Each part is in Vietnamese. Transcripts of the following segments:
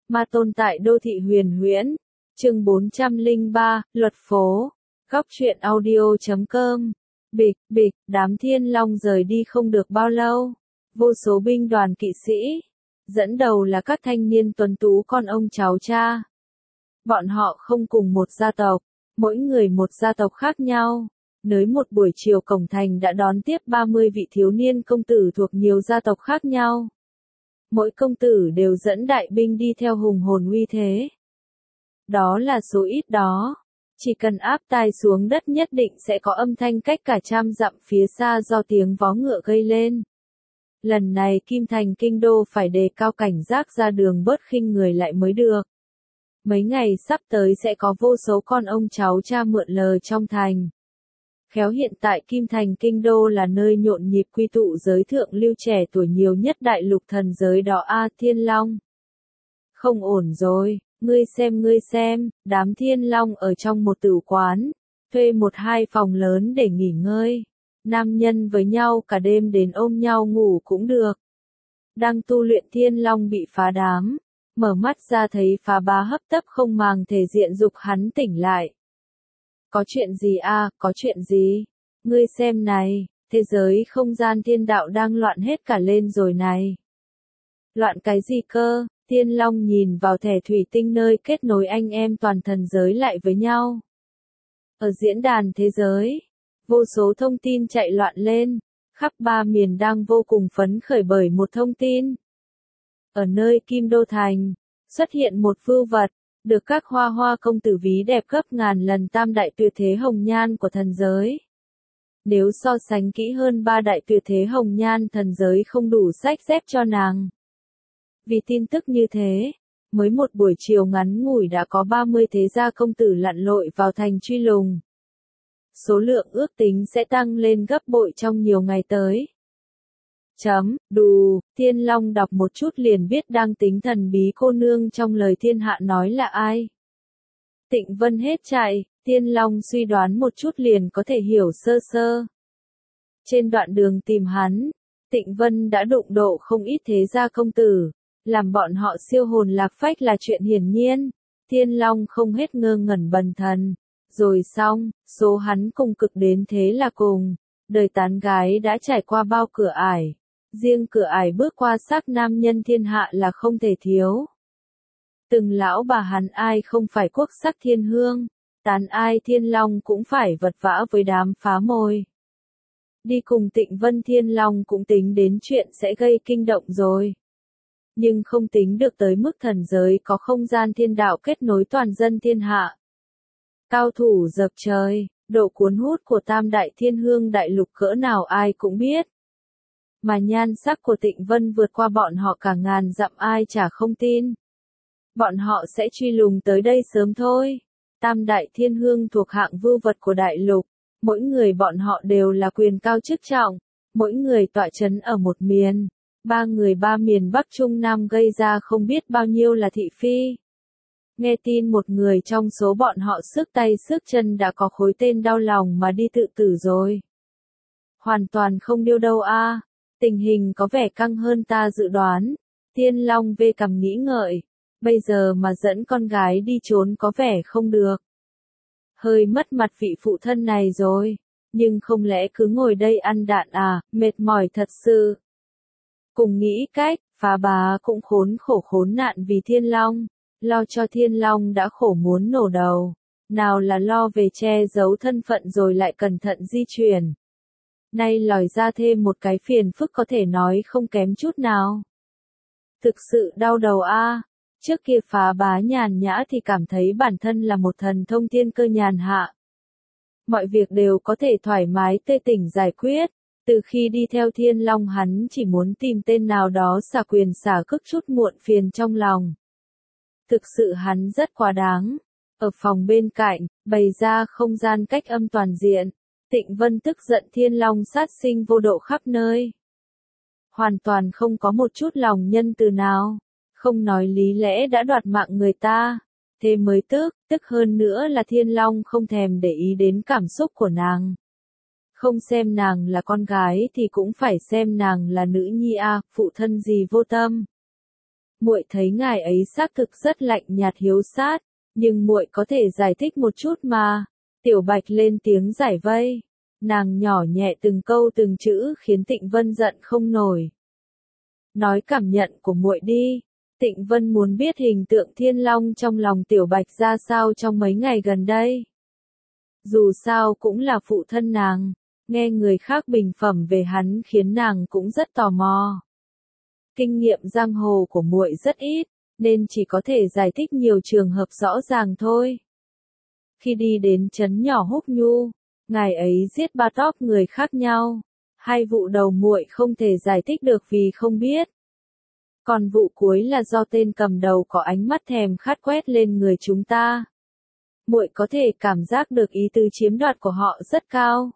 Ma tồn tại đô thị huyền huyễn. Chương 403, Luật phố. Góc truyện audio.com. Bịch, đám thiên long rời đi không được bao lâu. Vô số binh đoàn kỵ sĩ. Dẫn đầu là các thanh niên tuấn tú con ông cháu cha. Bọn họ không cùng một gia tộc, mỗi người một gia tộc khác nhau. Nới một buổi chiều cổng thành đã đón tiếp 30 vị thiếu niên công tử thuộc nhiều gia tộc khác nhau. Mỗi công tử đều dẫn đại binh đi theo hùng hồn uy thế. Đó là số ít đó. Chỉ cần áp tai xuống đất nhất định sẽ có âm thanh cách cả trăm dặm phía xa do tiếng vó ngựa gây lên. Lần này Kim Thành kinh đô phải đề cao cảnh giác ra đường bớt khinh người lại mới được. Mấy ngày sắp tới sẽ có vô số con ông cháu cha mượn lời trong thành. Khéo hiện tại Kim Thành kinh đô là nơi nhộn nhịp quy tụ giới thượng lưu trẻ tuổi nhiều nhất đại lục thần giới đó a Thiên Long. Không ổn rồi, ngươi xem, đám Thiên Long ở trong một tử quán, thuê 1-2 phòng lớn để nghỉ ngơi. Nam nhân với nhau cả đêm đến ôm nhau ngủ cũng được. Đang tu luyện Thiên Long bị phá đám, mở mắt ra thấy phá bá hấp tấp không màng thể diện dục hắn tỉnh lại. Có chuyện gì a? Có chuyện gì? Ngươi xem này, thế giới không gian thiên đạo đang loạn hết cả lên rồi này. Loạn cái gì cơ? Thiên Long nhìn vào thẻ thủy tinh nơi kết nối anh em toàn thần giới lại với nhau. Ở diễn đàn thế giới, vô số thông tin chạy loạn lên, khắp ba miền đang vô cùng phấn khởi bởi một thông tin. Ở nơi Kim Đô Thành, xuất hiện một vưu vật, được các hoa công tử ví đẹp gấp ngàn lần tam đại tuyệt thế hồng nhan của thần giới. Nếu so sánh kỹ hơn ba đại tuyệt thế hồng nhan thần giới không đủ sách dép cho nàng. Vì tin tức như thế, mới một buổi chiều ngắn ngủi đã có 30 thế gia công tử lặn lội vào thành truy lùng. Số lượng ước tính sẽ tăng lên gấp bội trong nhiều ngày tới. Thiên Long đọc một chút liền biết đang tính thần bí cô nương trong lời thiên hạ nói là ai. Tịnh Vân hết chạy, Thiên Long suy đoán một chút liền có thể hiểu sơ sơ. Trên đoạn đường tìm hắn, Tịnh Vân đã đụng độ không ít thế gia công tử, làm bọn họ siêu hồn lạc phách là chuyện hiển nhiên. Thiên Long không hết ngơ ngẩn bần thần. Rồi xong, số hắn cùng cực đến thế là cùng, đời tán gái đã trải qua bao cửa ải. Riêng cửa ải bước qua xác nam nhân thiên hạ là không thể thiếu. Từng lão bà hắn ai không phải quốc sắc thiên hương, tán ai Thiên Long cũng phải vật vã với đám phá môi. Đi cùng Tịnh Vân Thiên Long cũng tính đến chuyện sẽ gây kinh động rồi. Nhưng không tính được tới mức thần giới có không gian thiên đạo kết nối toàn dân thiên hạ. Cao thủ dập trời, độ cuốn hút của tam đại thiên hương đại lục cỡ nào ai cũng biết. Mà nhan sắc của Tịnh Vân vượt qua bọn họ cả ngàn dặm ai chả không tin. Bọn họ sẽ truy lùng tới đây sớm thôi. Tam đại thiên hương thuộc hạng vưu vật của đại lục, mỗi người bọn họ đều là quyền cao chức trọng, mỗi người tọa chấn ở một miền. Ba người ba miền Bắc Trung Nam gây ra không biết bao nhiêu là thị phi. Nghe tin một người trong số bọn họ sức tay sức chân đã có khối tên đau lòng mà đi tự tử rồi. Hoàn toàn không điêu đâu a. Tình hình có vẻ căng hơn ta dự đoán. Thiên Long vê cằm nghĩ ngợi. Bây giờ mà dẫn con gái đi trốn có vẻ không được. Hơi mất mặt vị phụ thân này rồi. Nhưng không lẽ cứ ngồi đây ăn đạn à, mệt mỏi thật sự. Cùng nghĩ cách, phá bá cũng khốn nạn vì Thiên Long. Lo cho Thiên Long đã khổ muốn nổ đầu. Nào là lo về che giấu thân phận rồi lại cẩn thận di chuyển. Nay lòi ra thêm một cái phiền phức có thể nói không kém chút nào. Thực sự đau đầu a. Trước kia phá bá nhàn nhã thì cảm thấy bản thân là một thần thông thiên cơ nhàn hạ. Mọi việc đều có thể thoải mái tê tỉnh giải quyết. Từ khi đi theo Thiên Long hắn chỉ muốn tìm tên nào đó xả quyền xả cước chút muộn phiền trong lòng. Thực sự hắn rất quá đáng. Ở phòng bên cạnh, bày ra không gian cách âm toàn diện. Tịnh Vân tức giận Thiên Long sát sinh vô độ khắp nơi. Hoàn toàn không có một chút lòng nhân từ nào. Không nói lý lẽ đã đoạt mạng người ta. Thế mới tức hơn nữa là Thiên Long không thèm để ý đến cảm xúc của nàng. Không xem nàng là con gái thì cũng phải xem nàng là nữ nhi a, phụ thân gì vô tâm. Muội thấy ngài ấy xác thực rất lạnh nhạt hiếu sát, nhưng muội có thể giải thích một chút mà. Tiểu Bạch lên tiếng giải vây. Nàng nhỏ nhẹ từng câu từng chữ khiến Tịnh Vân giận không nổi. Nói cảm nhận của muội đi. Tịnh Vân muốn biết hình tượng Thiên Long trong lòng Tiểu Bạch ra sao trong mấy ngày gần đây. Dù sao cũng là phụ thân nàng, nghe người khác bình phẩm về hắn khiến nàng cũng rất tò mò. Kinh nghiệm giang hồ của muội rất ít, nên chỉ có thể giải thích nhiều trường hợp rõ ràng thôi. Khi đi đến trấn nhỏ Húc Nhu, ngài ấy giết 3 top người khác nhau. 2 vụ đầu muội không thể giải thích được vì không biết. Còn vụ cuối là do tên cầm đầu có ánh mắt thèm khát quét lên người chúng ta. Muội có thể cảm giác được ý tứ chiếm đoạt của họ rất cao.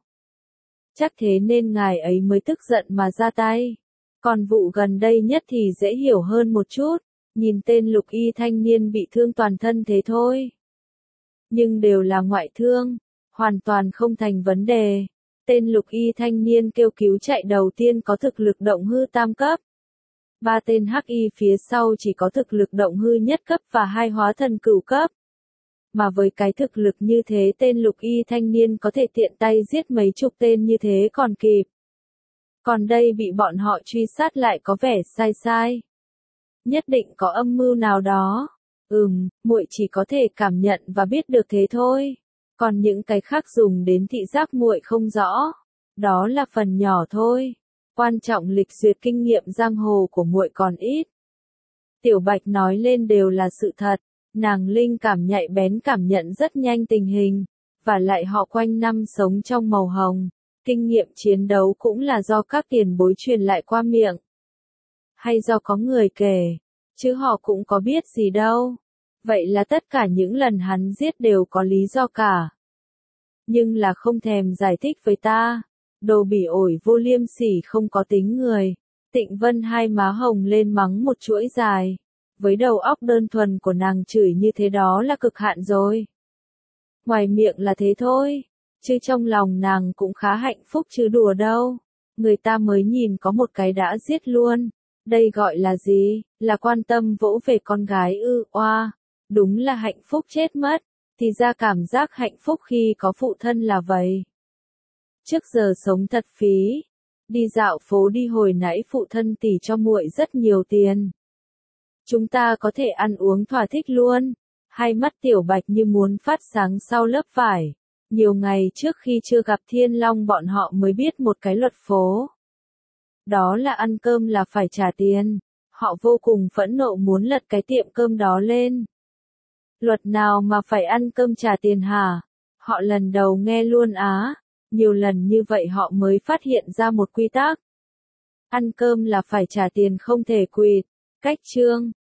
Chắc thế nên ngài ấy mới tức giận mà ra tay. Còn vụ gần đây nhất thì dễ hiểu hơn một chút, nhìn tên lục y thanh niên bị thương toàn thân thế thôi. Nhưng đều là ngoại thương, hoàn toàn không thành vấn đề. Tên lục y thanh niên kêu cứu chạy đầu tiên có thực lực động hư tam cấp. 3 tên hắc y phía sau chỉ có thực lực động hư nhất cấp và 2 hóa thần cửu cấp. Mà với cái thực lực như thế tên lục y thanh niên có thể tiện tay giết mấy chục tên như thế còn kịp. Còn đây bị bọn họ truy sát lại có vẻ sai sai. Nhất định có âm mưu nào đó. Muội chỉ có thể cảm nhận và biết được thế thôi. Còn những cái khác dùng đến thị giác muội không rõ. Đó là phần nhỏ thôi. Quan trọng lịch duyệt kinh nghiệm giang hồ của muội còn ít. Tiểu Bạch nói lên đều là sự thật. Nàng linh cảm nhạy bén cảm nhận rất nhanh tình hình. Và lại họ quanh năm sống trong màu hồng. Kinh nghiệm chiến đấu cũng là do các tiền bối truyền lại qua miệng. Hay do có người kể. Chứ họ cũng có biết gì đâu. Vậy là tất cả những lần hắn giết đều có lý do cả. Nhưng là không thèm giải thích với ta. Đồ bỉ ổi vô liêm sỉ không có tính người. Tịnh Vân hai má hồng lên mắng một chuỗi dài. Với đầu óc đơn thuần của nàng chửi như thế đó là cực hạn rồi. Ngoài miệng là thế thôi. Chứ trong lòng nàng cũng khá hạnh phúc chứ đùa đâu. Người ta mới nhìn có một cái đã giết luôn. Đây gọi là gì? Là quan tâm vỗ về con gái ư? Oa, đúng là hạnh phúc chết mất. Thì ra cảm giác hạnh phúc khi có phụ thân là vậy. Trước giờ sống thật phí. Đi dạo phố đi hồi nãy phụ thân tỉ cho muội rất nhiều tiền. Chúng ta có thể ăn uống thỏa thích luôn. Hai mắt Tiểu Bạch như muốn phát sáng sau lớp vải. Nhiều ngày trước khi chưa gặp Thiên Long bọn họ mới biết một cái luật phố. Đó là ăn cơm là phải trả tiền. Họ vô cùng phẫn nộ muốn lật cái tiệm cơm đó lên. Luật nào mà phải ăn cơm trả tiền hả? Họ lần đầu nghe luôn á. Nhiều lần như vậy họ mới phát hiện ra một quy tắc. Ăn cơm là phải trả tiền không thể quỵt. Cách chương